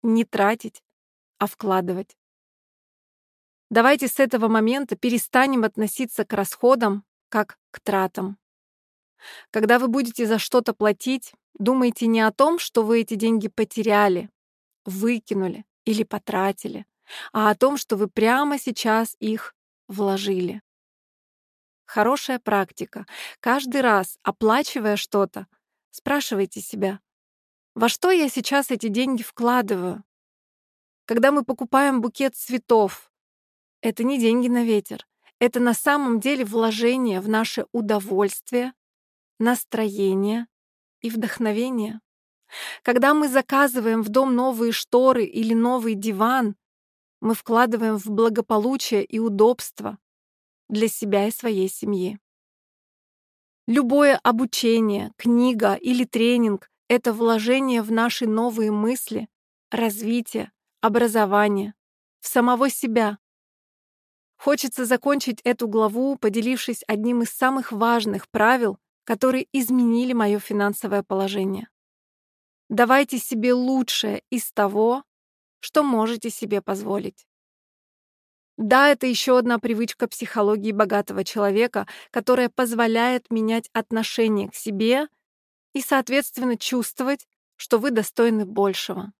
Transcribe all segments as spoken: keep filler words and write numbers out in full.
Не тратить, а вкладывать. Давайте с этого момента перестанем относиться к расходам как к тратам. Когда вы будете за что-то платить, думайте не о том, что вы эти деньги потеряли, выкинули или потратили, а о том, что вы прямо сейчас их вложили. Хорошая практика. Каждый раз, оплачивая что-то, спрашивайте себя, во что я сейчас эти деньги вкладываю? Когда мы покупаем букет цветов, это не деньги на ветер. Это на самом деле вложение в наше удовольствие, настроение и вдохновение. Когда мы заказываем в дом новые шторы или новый диван, мы вкладываем в благополучие и удобство для себя и своей семьи. Любое обучение, книга или тренинг — это вложение в наши новые мысли, развитие, образование, в самого себя. Хочется закончить эту главу, поделившись одним из самых важных правил, которые изменили мое финансовое положение. Давайте себе лучшее из того, что можете себе позволить. Да, это еще одна привычка психологии богатого человека, которая позволяет менять отношение к себе и, соответственно, чувствовать, что вы достойны большего.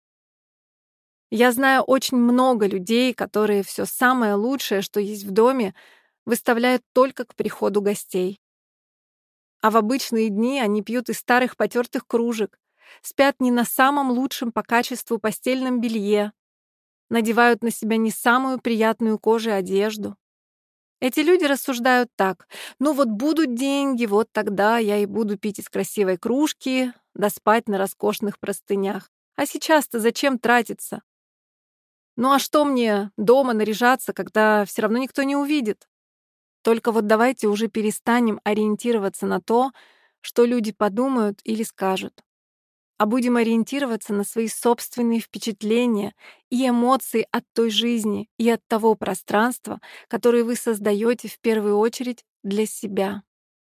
Я знаю очень много людей, которые все самое лучшее, что есть в доме, выставляют только к приходу гостей. А в обычные дни они пьют из старых потертых кружек, спят не на самом лучшем по качеству постельном белье, надевают на себя не самую приятную кожи одежду. Эти люди рассуждают так: ну вот будут деньги, вот тогда я и буду пить из красивой кружки, да спать на роскошных простынях. А сейчас-то зачем тратиться? Ну а что мне дома наряжаться, когда все равно никто не увидит? Только вот давайте уже перестанем ориентироваться на то, что люди подумают или скажут, а будем ориентироваться на свои собственные впечатления и эмоции от той жизни и от того пространства, которое вы создаете в первую очередь для себя.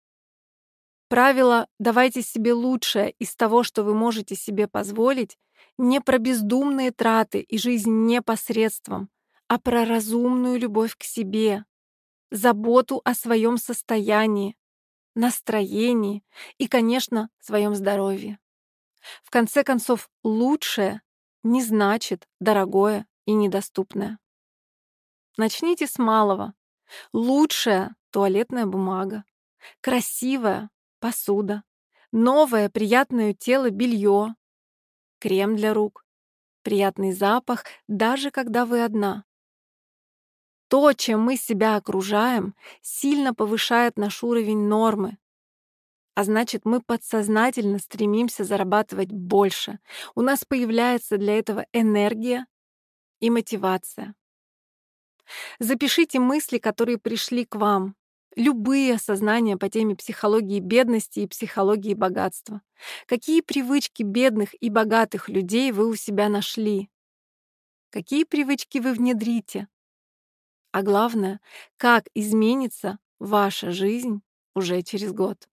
Правило «давайте себе лучшее из того, что вы можете себе позволить» не про бездумные траты и жизнь непосредством, а про разумную любовь к себе, заботу о своем состоянии, настроении и, конечно, своем здоровье. В конце концов, лучшее не значит дорогое и недоступное. Начните с малого. Лучшая туалетная бумага, красивая посуда, новое приятное тело белье, крем для рук, приятный запах, даже когда вы одна. То, чем мы себя окружаем, сильно повышает наш уровень нормы. А значит, мы подсознательно стремимся зарабатывать больше. У нас появляется для этого энергия и мотивация. Запишите мысли, которые пришли к вам. Любые осознания по теме психологии бедности и психологии богатства. Какие привычки бедных и богатых людей вы у себя нашли? Какие привычки вы внедрите? А главное, как изменится ваша жизнь уже через год?